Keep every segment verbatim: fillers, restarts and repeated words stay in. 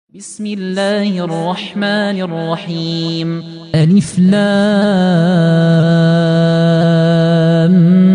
بسم الله الرحمن الرحيم. ألف لام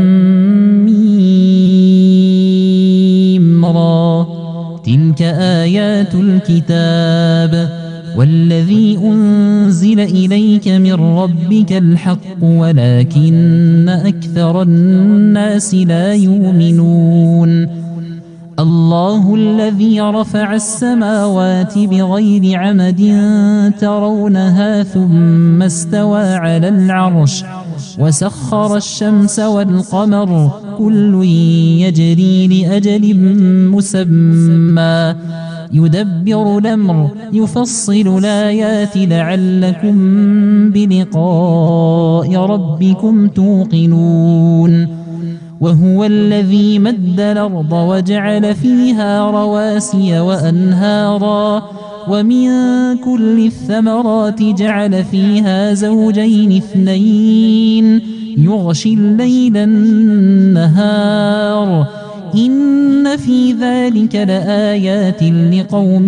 ميم را. تلك آيات الكتاب والذي أنزل إليك من ربك الحق ولكن أكثر الناس لا يؤمنون. الله الذي رفع السماوات بغير عمد ترونها ثم استوى على العرش وسخر الشمس والقمر كل يجري لأجل مسمى يدبر الأمر يفصل الآيات لعلكم بلقاء ربكم توقنون. وهو الذي مد الأرض وجعل فيها رواسي وأنهارا ومن كل الثمرات جعل فيها زوجين اثنين يغشي الليل النهار إن في ذلك لآيات لقوم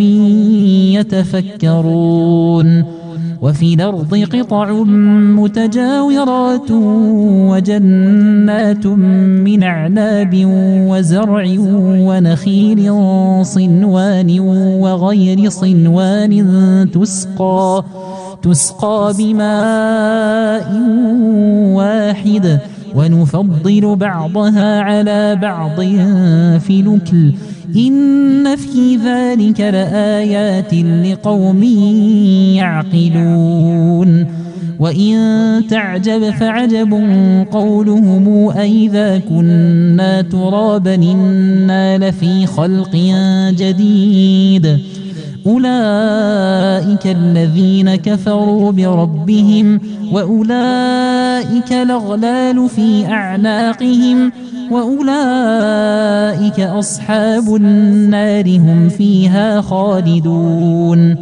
يتفكرون. وفي الأرض قطع متجاورات وجنات من أعناب وزرع ونخيل صنوان وغير صنوان تسقى تسقى بماء واحد ونفضل بعضها على بعض في الأكل إن في ذلك لآيات لقوم يعقلون. وإن تعجب فعجب قولهم أئذا كنا ترابا إنا لفي خلق جديد أولئك الذين كفروا بربهم وأولئك الأغلال في أعناقهم وأولئك أصحاب النار هم فيها خالدون.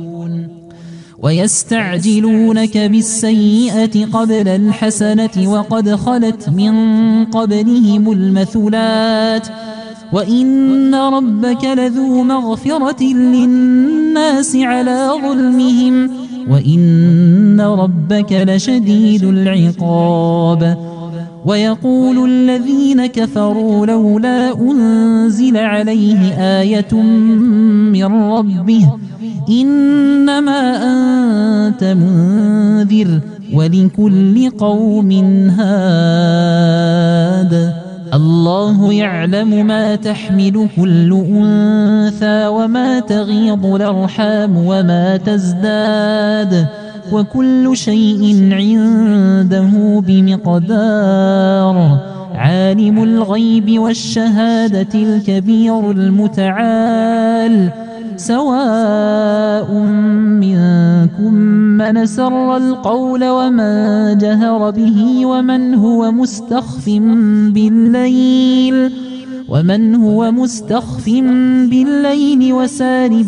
ويستعجلونك بالسيئة قبل الحسنة وقد خلت من قبلهم المثلات وإن ربك لذو مغفرة للناس على ظلمهم وإن ربك لشديد العقاب. ويقول الذين كفروا لولا أنزل عليه آية من ربه إنما أنت منذر ولكل قوم هاد. الله يعلم ما تحمل كل أنثى وما تغيض الأرحام وما تزداد وكل شيء عنده بمقدار. عالم الغيب والشهادة الكبير المتعال سواء منكم من سر القول ومن جهر به ومن هو مستخف بالليل ومن هو مستخف بالليل وسارب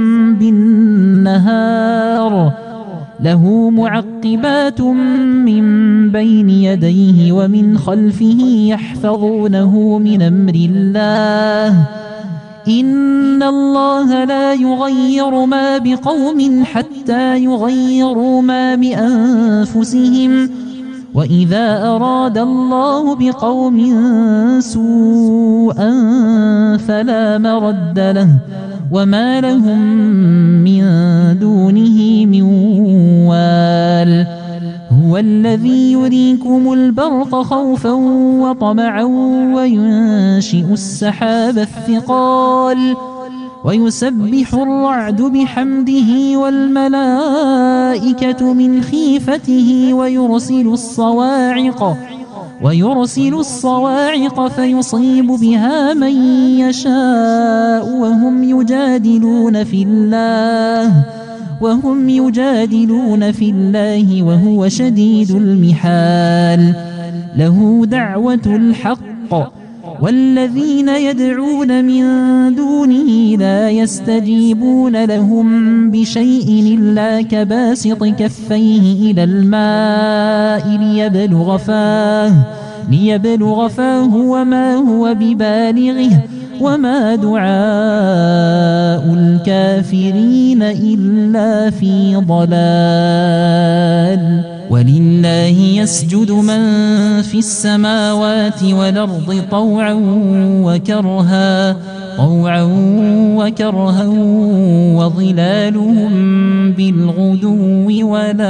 بالنهار له معقبات من بين يديه ومن خلفه يحفظونه من أمر الله إن الله لا يغير ما بقوم حتى يغيروا ما بأنفسهم وإذا أراد الله بقوم سوءا فلا مرد له وما لهم من دونه من وال. هو الذي يريكم البرق خوفا وطمعا وينشئ السحاب الثقال ويسبح الرعد بحمده والملائكة من خيفته ويرسل الصواعق ويرسل الصواعق فيصيب بها من يشاء وهم يجادلون في الله وهم يجادلون في الله وهو شديد المحال. له دعوة الحق والذين يدعون من دونه لا يستجيبون لهم بشيء إلا كباسط كفيه إلى الماء ليبلغ فاه ليبلغ فاه وما هو ببالغه وما دعاء الكافرين إلا في ضلال. ولله يسجد من في السماوات والأرض طوعا وكرها طوعا وكرها وظلالهم بالغدو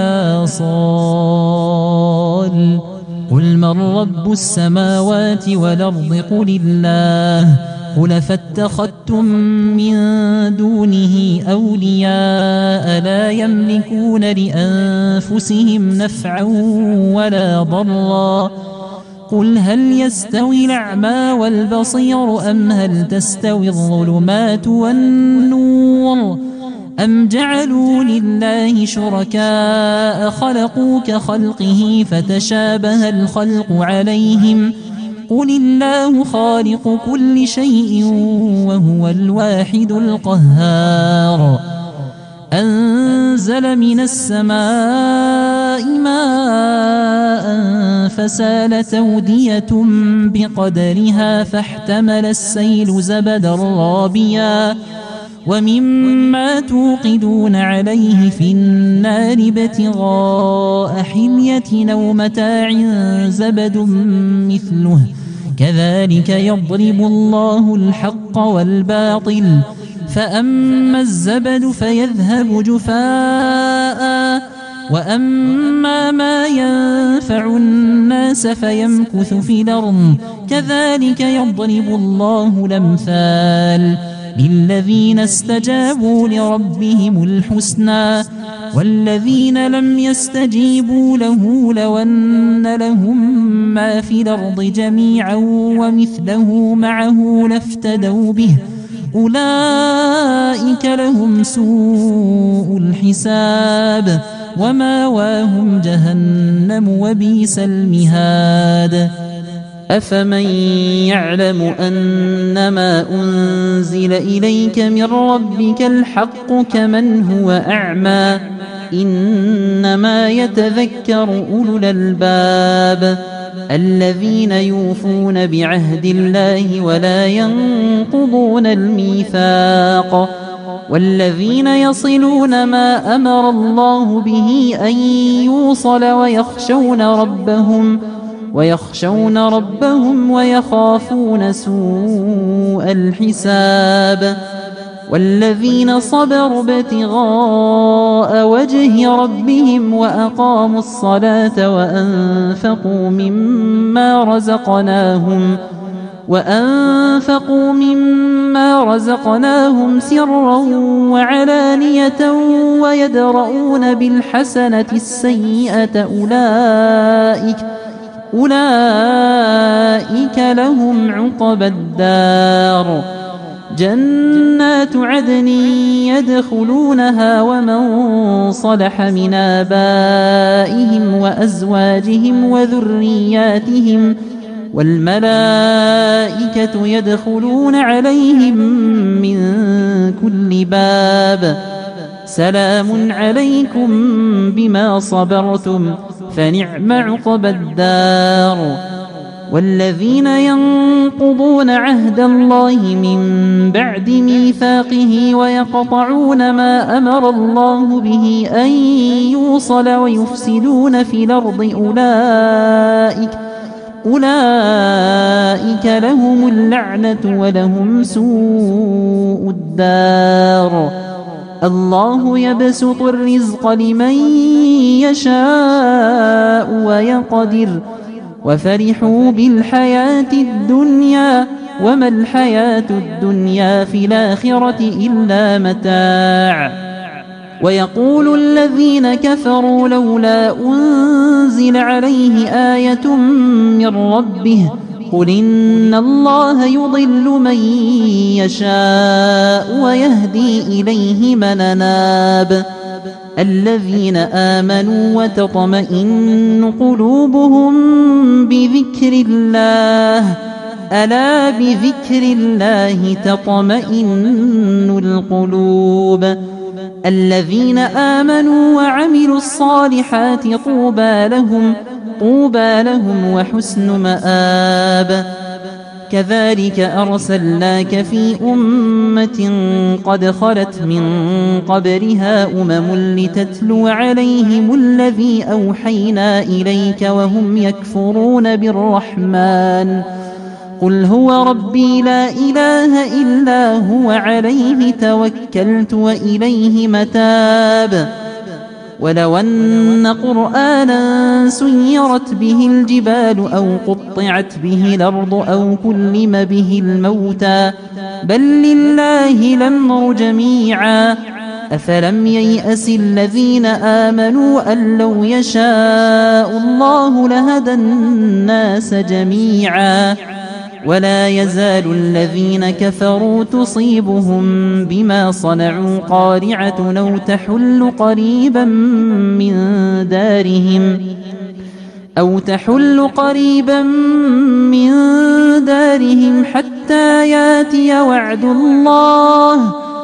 والآصال. قل من رب السماوات والأرض قل الله. قل فاتخذتم من دونه أولياء لا يملكون لأنفسهم نفعا ولا ضرا. قل هل يستوي الأعمى والبصير أم هل تستوي الظلمات والنور أم جعلوا لله شركاء خلقوا كخلقه فتشابه الخلق عليهم قل الله خالق كل شيء وهو الواحد القهار. أنزل من السماء ماء فسالت أودية بقدرها فاحتمل السيل زبدا رابيا ومما توقدون عليه في النار ابتغاء حلية أو متاع زبد مثله كذلك يضرب الله الحق والباطل فأما الزبد فيذهب جفاء وأما ما ينفع الناس فيمكث في الأرض كذلك يضرب الله الأمثال للذين استجابوا لربهم الحسنى والذين لم يستجيبوا له لو أن لهم ما في الأرض جميعا ومثله معه لافتدوا به أولئك لهم سوء الحساب وماواهم جهنم وبئس المهاد. أفمن يعلم أنما أنزل إليك من ربك الحق كمن هو أعمى إنما يتذكر أولو الألباب الذين يوفون بعهد الله ولا ينقضون الميثاق والذين يصلون ما أمر الله به أن يوصل ويخشون ربهم ويخشون ربهم ويخافون سوء الحساب والذين صبروا ابتغاء وجه ربهم وأقاموا الصلاة وأنفقوا مما رزقناهم وأنفقوا مما رزقناهم سرا وعلانية ويدرؤون بالحسنة السيئة أولئك أولئك لهم عقبى الدار جنات عدن يدخلونها ومن صلح من آبائهم وأزواجهم وذرياتهم والملائكة يدخلون عليهم من كل باب سلام عليكم بما صبرتم فنعم عقبى الدار. والذين ينقضون عهد الله من بعد ميثاقه ويقطعون ما أمر الله به أن يوصل ويفسدون في الأرض أولئك أولئك لهم اللعنة ولهم سوء الدار. الله يبسط الرزق لمن يشاء ويقدر وفرحوا بالحياة الدنيا وما الحياة الدنيا في الآخرة إلا متاع. ويقول الذين كفروا لولا أنزل عليه آية من ربه قل إن الله يضل من يشاء ويهدي إليه من أناب الذين آمنوا وتطمئن قلوبهم بذكر الله ألا بذكر الله تطمئن القلوب الذين آمنوا وعملوا الصالحات طوبى لهم طوبى لهم وحسن مآب. كذلك أرسلناك في أمة قد خلت من قبلها أمم لتتلو عليهم الذي أوحينا إليك وهم يكفرون بالرحمن قل هو ربي لا إله إلا هو عليه توكلت وإليه متاب ولو أن قرآنا سيرت به الجبال أو قطعت به الأرض أو كلم به الموتى بل لله الأمر جميعا أفلم ييأس الذين آمنوا أن لو يشاء الله لهدى الناس جميعا ولا يزال الذين كفروا تصيبهم بما صنعوا قارعة أو تحل قريبا من دارهم أو تحل قريبا من دارهم حتى ياتي وعد الله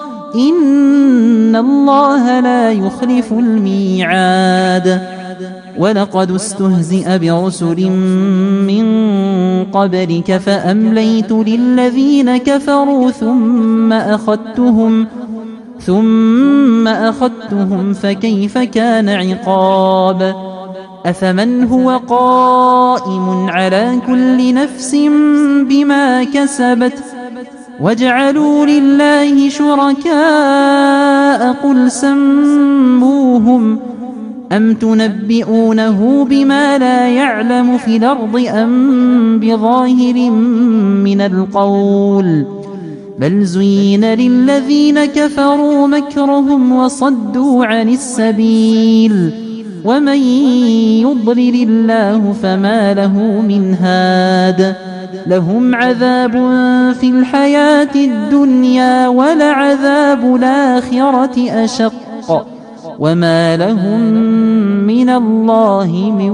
إن الله لا يخلف الميعاد ولقد استهزئ برسل من قبلك فأمليت للذين كفروا ثم أخذتهم ثم أخذتهم فكيف كان عقاب أفمن هو قائم على كل نفس بما كسبت وجعلوا لله شركاء قل سموهم أم تنبئونه بما لا يعلم في الأرض أم بظاهر من القول بل زين للذين كفروا مكرهم وصدوا عن السبيل ومن يضلل الله فما له من هاد لهم عذاب في الحياة الدنيا ولعذاب الآخرة أشق وما لهم من الله من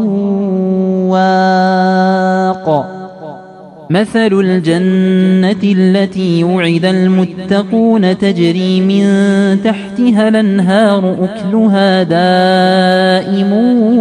واق مثل الجنة التي يوعد المتقون تجري من تحتها الأنهار أكلها دائم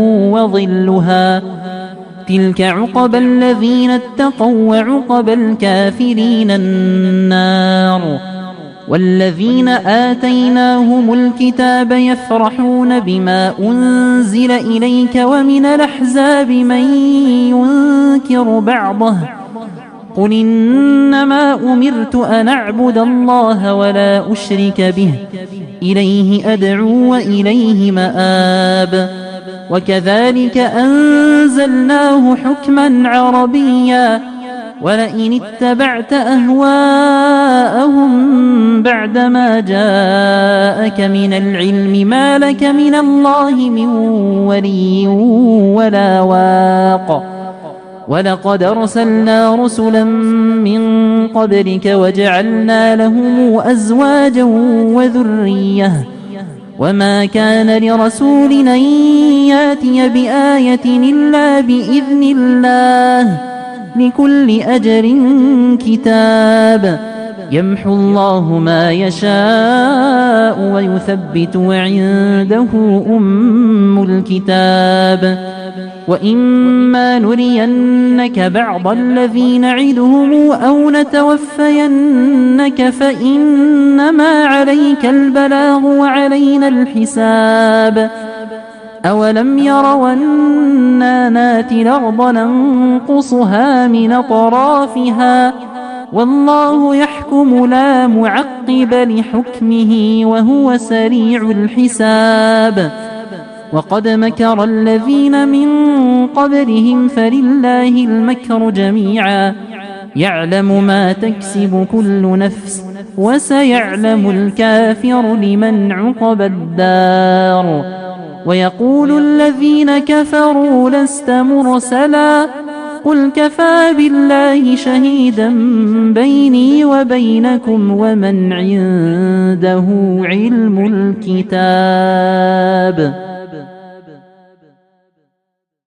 وظلها تلك عقبى الذين اتقوا وعقبى الكافرين النار والذين آتيناهم الكتاب يفرحون بما أنزل إليك ومن الأحزاب من ينكر بعضه قل إنما أمرت أن أعبد الله ولا أشرك به إليه أدعو وإليه مآب وكذلك أنزلناه حكما عربيا ولئن اتبعت أهواءهم بعدما جاءك من العلم ما لك من الله من ولي ولا واق ولقد أرسلنا رسلا من قبلك وجعلنا لهم أزواجا وذرية وما كان لرسول أن ياتي بآية إلا بإذن الله لكل أجر كتاب يمحو الله ما يشاء ويثبت وعنده أم الكتاب وإما نرينك بعض الذي نعدهم أو نتوفينك فإنما عليك البلاغ وعلينا الحساب أولم يروا أنا ناتي الأرض ننقصها من أطرافها والله يحكم لا معقب لحكمه وهو سريع الحساب وقد مكر الذين من قبلهم فلله المكر جميعا يعلم ما تكسب كل نفس وسيعلم الكافر لمن عقب الدار ويقول الذين كفروا لست مرسلا قل كفى بالله شهيدا بيني وبينكم ومن عنده علم الكتاب